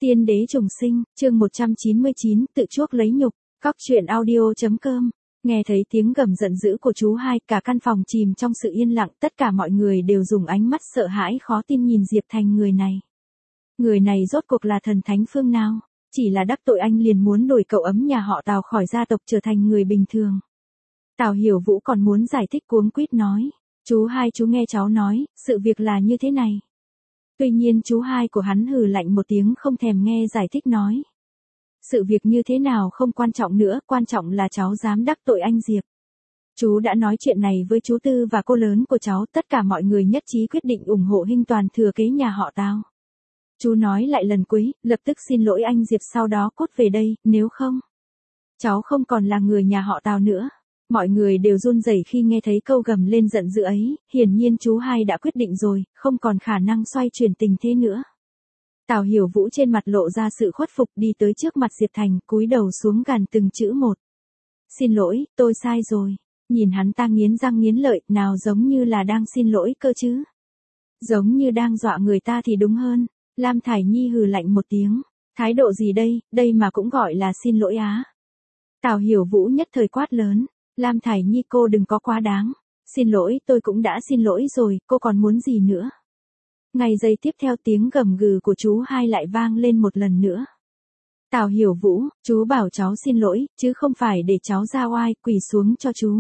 Tiên đế trùng sinh, chương 199, tự chuốc lấy nhục, Cóc truyện audio.com. Nghe thấy tiếng gầm giận dữ của chú hai, cả căn phòng chìm trong sự yên lặng, tất cả mọi người đều dùng ánh mắt sợ hãi khó tin nhìn Diệp Thành người này. Người này rốt cuộc là thần thánh phương nào? Chỉ là đắc tội anh liền muốn đuổi cậu ấm nhà họ Tào khỏi gia tộc trở thành người bình thường. Tào Hiểu Vũ còn muốn giải thích cuống quýt nói. Chú hai, chú nghe cháu nói, sự việc là như thế này. Tuy nhiên chú hai của hắn hừ lạnh một tiếng không thèm nghe giải thích nói. Sự việc như thế nào không quan trọng nữa, quan trọng là cháu dám đắc tội anh Diệp. Chú đã nói chuyện này với chú Tư và cô lớn của cháu, tất cả mọi người nhất trí quyết định ủng hộ Hinh Toàn thừa kế nhà họ Tào. Chú nói lại lần cuối, lập tức xin lỗi anh Diệp sau đó cút về đây, nếu không, cháu không còn là người nhà họ Tào nữa. Mọi người đều run rẩy khi nghe thấy câu gầm lên giận dữ ấy, hiển nhiên chú hai đã quyết định rồi, không còn khả năng xoay chuyển tình thế nữa. Tào Hiểu Vũ trên mặt lộ ra sự khuất phục đi tới trước mặt Diệp Thành, cúi đầu xuống gàn từng chữ một. Xin lỗi, tôi sai rồi. Nhìn hắn ta nghiến răng nghiến lợi, nào giống như là đang xin lỗi cơ chứ. Giống như đang dọa người ta thì đúng hơn. Lam Thải Nhi hừ lạnh một tiếng. Thái độ gì đây, đây mà cũng gọi là xin lỗi á. Tào Hiểu Vũ nhất thời quát lớn. Lam Thải Nhi, cô đừng có quá đáng. Xin lỗi, tôi cũng đã xin lỗi rồi, cô còn muốn gì nữa? Ngay giây tiếp theo tiếng gầm gừ của chú hai lại vang lên một lần nữa. Tào Hiểu Vũ, chú bảo cháu xin lỗi, chứ không phải để cháu ra oai, quỳ xuống cho chú.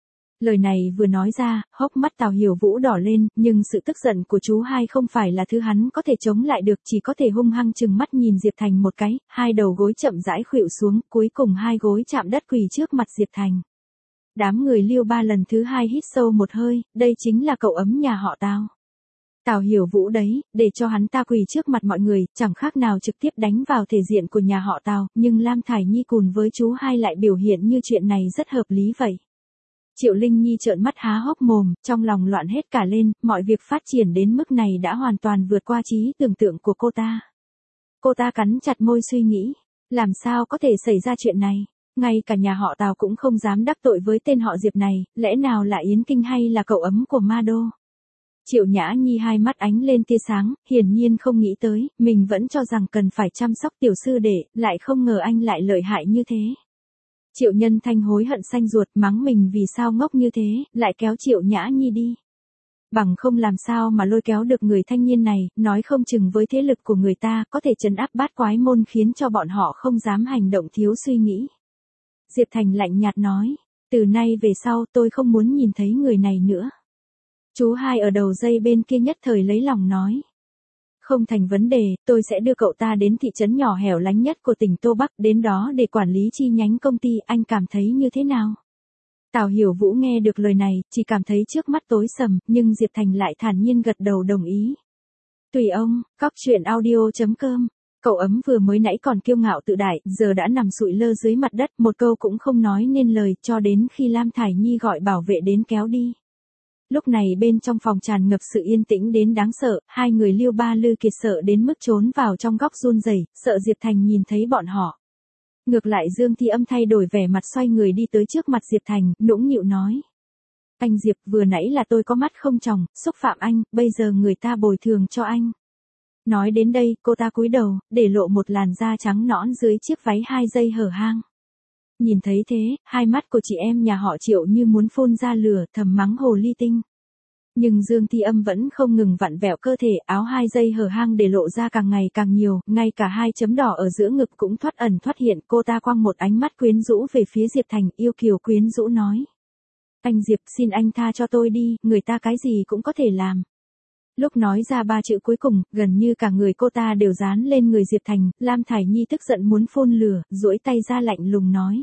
Lời này vừa nói ra, hốc mắt Tào Hiểu Vũ đỏ lên, nhưng sự tức giận của chú hai không phải là thứ hắn có thể chống lại được, chỉ có thể hung hăng trừng mắt nhìn Diệp Thành một cái, hai đầu gối chậm rãi khuỵu xuống, cuối cùng hai gối chạm đất quỳ trước mặt Diệp Thành. Đám người Liêu Ba lần thứ hai hít sâu một hơi, đây chính là cậu ấm nhà họ Tào. Tào Hiểu Vũ đấy, để cho hắn ta quỳ trước mặt mọi người, chẳng khác nào trực tiếp đánh vào thể diện của nhà họ Tào, nhưng Lam Thải Nhi cùng với chú hai lại biểu hiện như chuyện này rất hợp lý vậy. Triệu Linh Nhi trợn mắt há hốc mồm, trong lòng loạn hết cả lên, mọi việc phát triển đến mức này đã hoàn toàn vượt qua trí tưởng tượng của cô ta. Cô ta cắn chặt môi suy nghĩ, làm sao có thể xảy ra chuyện này? Ngay cả nhà họ Tào cũng không dám đắc tội với tên họ Diệp này, lẽ nào là Yến Kinh hay là cậu ấm của Ma Đô? Triệu Nhã Nhi hai mắt ánh lên tia sáng, hiển nhiên không nghĩ tới, mình vẫn cho rằng cần phải chăm sóc tiểu sư đệ, lại không ngờ anh lại lợi hại như thế. Triệu Nhân Thanh hối hận xanh ruột, mắng mình vì sao ngốc như thế, lại kéo Triệu Nhã Nhi đi. Bằng không làm sao mà lôi kéo được người thanh niên này, nói không chừng với thế lực của người ta có thể trấn áp bát quái môn khiến cho bọn họ không dám hành động thiếu suy nghĩ. Diệp Thành lạnh nhạt nói, từ nay về sau tôi không muốn nhìn thấy người này nữa. Chú hai ở đầu dây bên kia nhất thời lấy lòng nói. Không thành vấn đề, tôi sẽ đưa cậu ta đến thị trấn nhỏ hẻo lánh nhất của tỉnh Tô Bắc, đến đó để quản lý chi nhánh công ty, anh cảm thấy như thế nào? Tào Hiểu Vũ nghe được lời này, chỉ cảm thấy trước mắt tối sầm, nhưng Diệp Thành lại thản nhiên gật đầu đồng ý. Tùy ông, Cóc truyện audio.com. Cậu ấm vừa mới nãy còn kiêu ngạo tự đại, giờ đã nằm sụi lơ dưới mặt đất, một câu cũng không nói nên lời, cho đến khi Lam Thải Nhi gọi bảo vệ đến kéo đi. Lúc này bên trong phòng tràn ngập sự yên tĩnh đến đáng sợ, hai người Liêu Ba Lư Kiệt sợ đến mức trốn vào trong góc run rẩy, sợ Diệp Thành nhìn thấy bọn họ. Ngược lại Dương Thi Âm thay đổi vẻ mặt xoay người đi tới trước mặt Diệp Thành, nũng nịu nói. Anh Diệp, vừa nãy là tôi có mắt không tròng, xúc phạm anh, bây giờ người ta bồi thường cho anh. Nói đến đây, cô ta cúi đầu, để lộ một làn da trắng nõn dưới chiếc váy 2 dây hở hang. Nhìn thấy thế, hai mắt của chị em nhà họ Triệu như muốn phun ra lửa, thầm mắng hồ ly tinh. Nhưng Dương Thi Âm vẫn không ngừng vặn vẹo cơ thể, áo 2 dây hở hang để lộ ra càng ngày càng nhiều, ngay cả 2 chấm đỏ ở giữa ngực cũng thoát ẩn thoát hiện. Cô ta quăng một ánh mắt quyến rũ về phía Diệp Thành, yêu kiều quyến rũ nói. Anh Diệp, xin anh tha cho tôi đi, người ta cái gì cũng có thể làm. Lúc nói ra 3 chữ cuối cùng, gần như cả người cô ta đều dán lên người Diệp Thành, Lam Thải Nhi tức giận muốn phun lửa, duỗi tay ra lạnh lùng nói.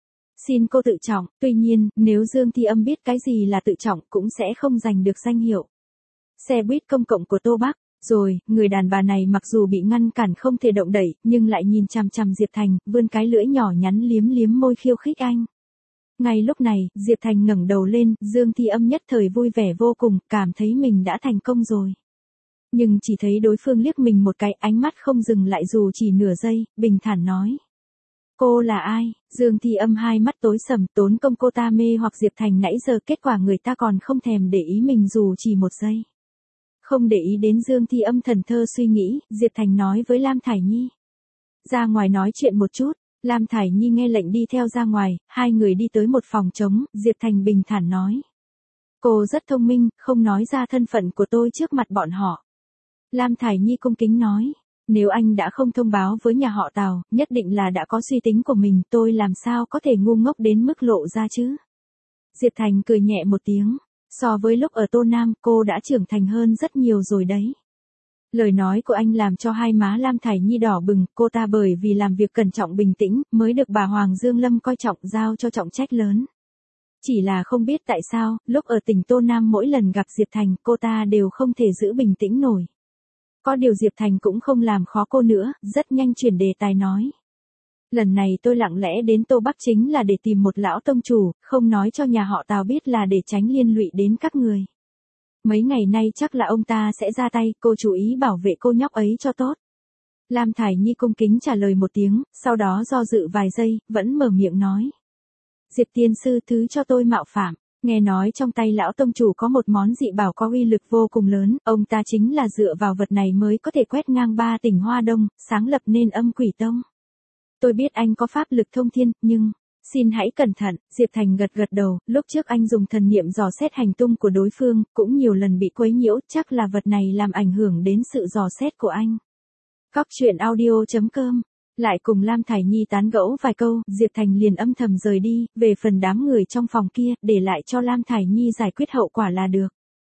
Xin cô tự trọng, tuy nhiên, nếu Dương Thi Âm biết cái gì là tự trọng cũng sẽ không giành được danh hiệu. Xe buýt công cộng của Tô Bắc, rồi, người đàn bà này mặc dù bị ngăn cản không thể động đậy, nhưng lại nhìn chằm chằm Diệp Thành, vươn cái lưỡi nhỏ nhắn liếm liếm môi khiêu khích anh. Ngay lúc này, Diệp Thành ngẩng đầu lên, Dương Thi Âm nhất thời vui vẻ vô cùng, cảm thấy mình đã thành công rồi. Nhưng chỉ thấy đối phương liếc mình một cái, ánh mắt không dừng lại dù chỉ nửa giây, bình thản nói. Cô là ai? Dương Thi Âm hai mắt tối sầm, tốn công cô ta mê hoặc Diệp Thành nãy giờ, kết quả người ta còn không thèm để ý mình dù chỉ một giây. Không để ý đến Dương Thi Âm thần thơ suy nghĩ, Diệp Thành nói với Lam Thải Nhi. Ra ngoài nói chuyện một chút, Lam Thải Nhi nghe lệnh đi theo ra ngoài, hai người đi tới một phòng trống, Diệp Thành bình thản nói. Cô rất thông minh, không nói ra thân phận của tôi trước mặt bọn họ. Lam Thải Nhi cung kính nói. Nếu anh đã không thông báo với nhà họ Tào, nhất định là đã có suy tính của mình, tôi làm sao có thể ngu ngốc đến mức lộ ra chứ? Diệp Thành cười nhẹ một tiếng. So với lúc ở Tô Nam, cô đã trưởng thành hơn rất nhiều rồi đấy. Lời nói của anh làm cho hai má Lam Thải Nhi đỏ bừng, cô ta bởi vì làm việc cẩn trọng bình tĩnh, mới được bà Hoàng Dương Lâm coi trọng giao cho trọng trách lớn. Chỉ là không biết tại sao, lúc ở tỉnh Tô Nam mỗi lần gặp Diệp Thành, cô ta đều không thể giữ bình tĩnh nổi. Có điều Diệp Thành cũng không làm khó cô nữa, rất nhanh chuyển đề tài nói. Lần này tôi lặng lẽ đến Tô Bắc chính là để tìm một lão tông chủ, không nói cho nhà họ Tào biết là để tránh liên lụy đến các người. Mấy ngày nay chắc là ông ta sẽ ra tay, cô chú ý bảo vệ cô nhóc ấy cho tốt. Lam Thải Nhi cung kính trả lời một tiếng, sau đó do dự vài giây, vẫn mở miệng nói. Diệp tiên sư thứ cho tôi mạo phạm, nghe nói trong tay lão tông chủ có một món dị bảo có uy lực vô cùng lớn, ông ta chính là dựa vào vật này mới có thể quét ngang 3 tỉnh Hoa Đông, sáng lập nên Âm Quỷ Tông. Tôi biết anh có pháp lực thông thiên, nhưng... Xin hãy cẩn thận, Diệp Thành gật gật đầu, lúc trước anh dùng thần niệm dò xét hành tung của đối phương, cũng nhiều lần bị quấy nhiễu, chắc là vật này làm ảnh hưởng đến sự dò xét của anh. Cóc truyện audio.com. Lại cùng Lam Thải Nhi tán gẫu vài câu, Diệp Thành liền âm thầm rời đi, về phần đám người trong phòng kia, để lại cho Lam Thải Nhi giải quyết hậu quả là được.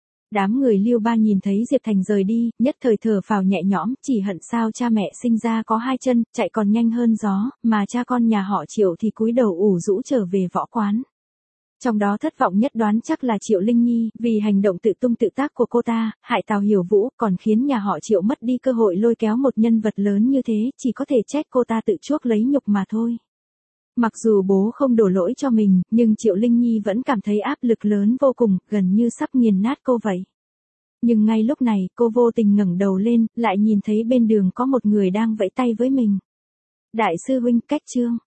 Đám người Liêu Ba nhìn thấy Diệp Thành rời đi, nhất thời thở phào nhẹ nhõm, chỉ hận sao cha mẹ sinh ra có hai chân, chạy còn nhanh hơn gió, mà cha con nhà họ Triệu thì cúi đầu ủ rũ trở về võ quán. Trong đó thất vọng nhất đoán chắc là Triệu Linh Nhi, vì hành động tự tung tự tác của cô ta, hại Tào Hiểu Vũ, còn khiến nhà họ Triệu mất đi cơ hội lôi kéo một nhân vật lớn như thế, chỉ có thể trách cô ta tự chuốc lấy nhục mà thôi. Mặc dù bố không đổ lỗi cho mình, nhưng Triệu Linh Nhi vẫn cảm thấy áp lực lớn vô cùng, gần như sắp nghiền nát cô vậy. Nhưng ngay lúc này, cô vô tình ngẩng đầu lên, lại nhìn thấy bên đường có một người đang vẫy tay với mình. Đại sư huynh, cách chương.